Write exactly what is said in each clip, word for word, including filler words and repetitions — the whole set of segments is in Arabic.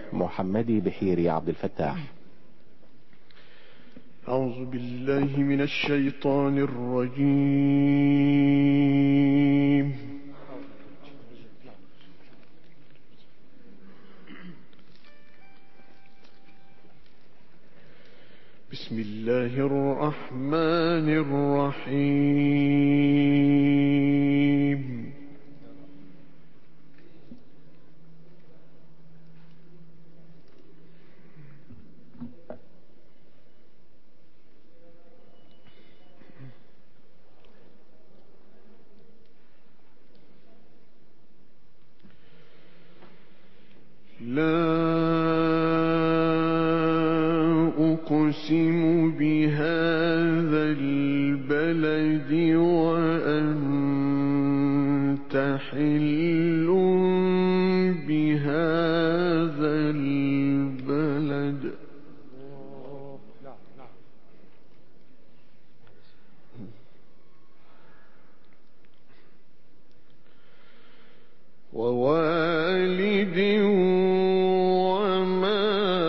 محمدي بحيري عبد الفتاح. أعوذ بالله من الشيطان الرجيم. بسم الله الرحمن الرحيم. لا أقسم بهذا البلد وأنت حل بهذا البلد. ووالد وما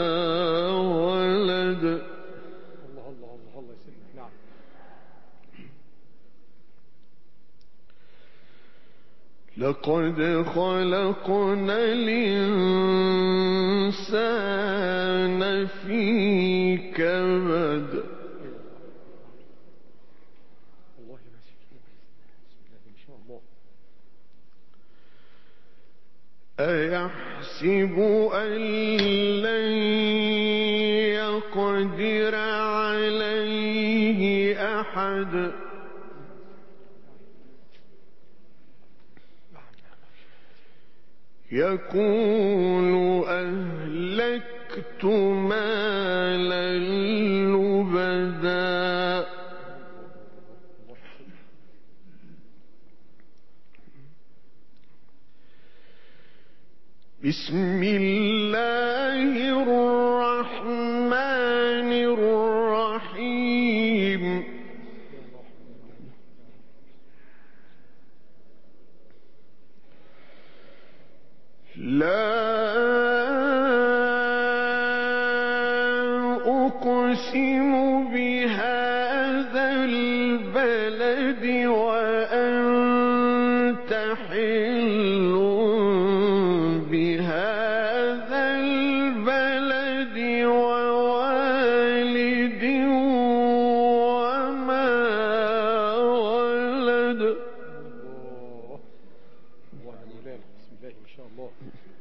ولد. الله الله الله الله يسلمك. نعم. لقد خلقنا الإنسان في كبد. أيحسب أن لن يقدر عليه أحد. يقول أهلكت مالا لبدا. بسم الله الرحمن الرحيم. لا أقسم بهذا البلد وأنت حل بهذا البلد ووالد وما ولد. بسم الله ما شاء الله.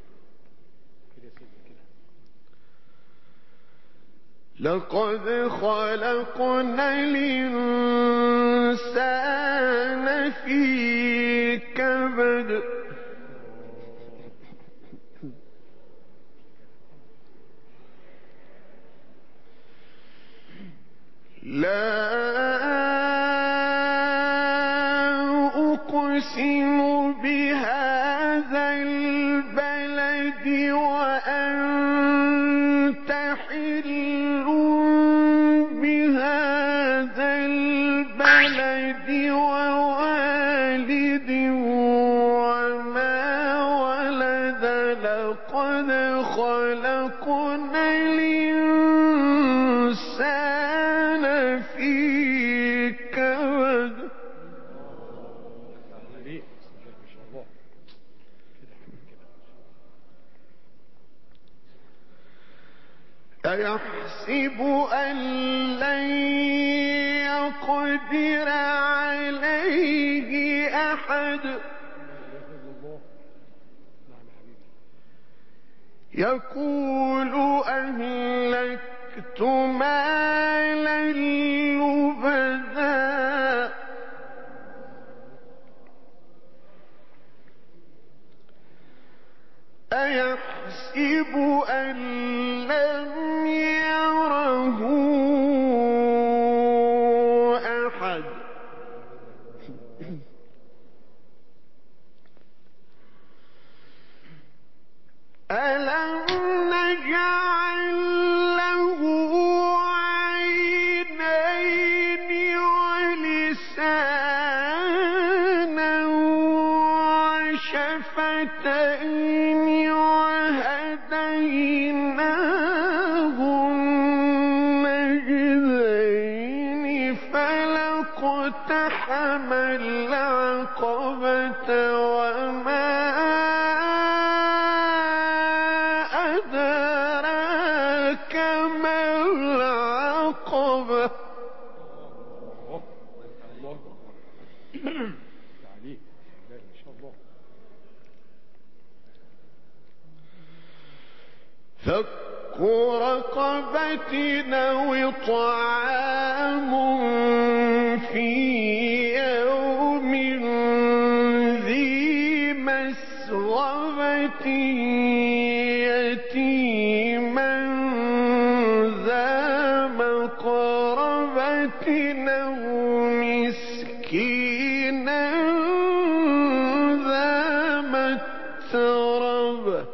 لقد خلقنا الإنسان في كبد. لا أقسم بهذا البلد وأنت حل بهذا البلد ووالد وما ولد. لقد خلقنا الإنسان في كبد. أيحسب أن لن يقدر عليه أحد. يقول أهلكت مالا لبدا. أيحسب أن لم يره أحد. ألم نجعل له عينين ولسانا وشفتين وهديناه النجدين فلاقتحم العقبة وما أدراك ما العقبة فك رقبة أو إطعام في يوم ذي مسغبة يتيما ذا مقربة أو مسكينا ذا متربة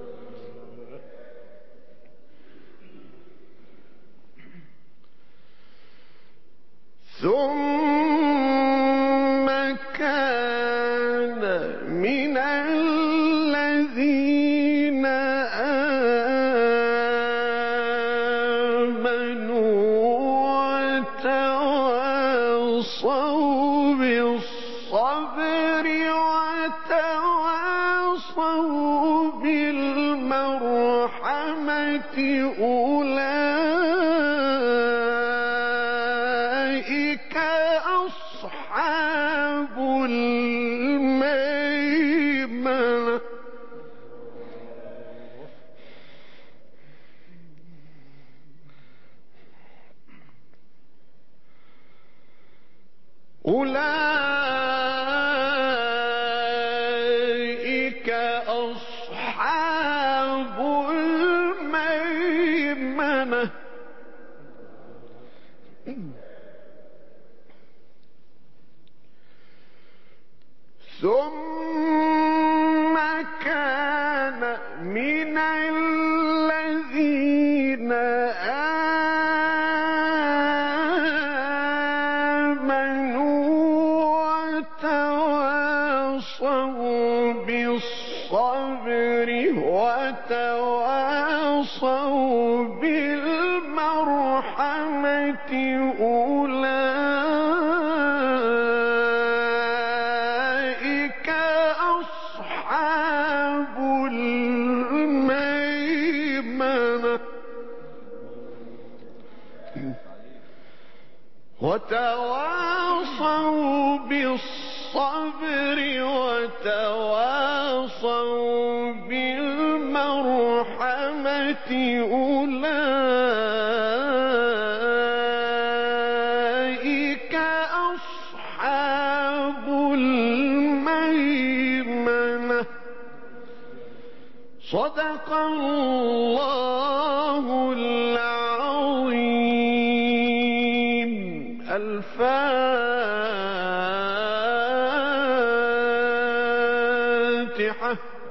ثم كان من الذين آمنوا وتواصوا بالصبر وتواصوا بالمرحمة أولئك أصحاب الميمنة أولئك أصحاب الميمنة ثم كان من الذين آمنوا وتواصوا بالصبر وتواصوا بالمرحمة أولئك أصحاب الميمنة وتواصوا بالصبر وتواصوا بالمرحمة أولئك أصحاب الميمنة صدق الله العظيم. الفاتحة.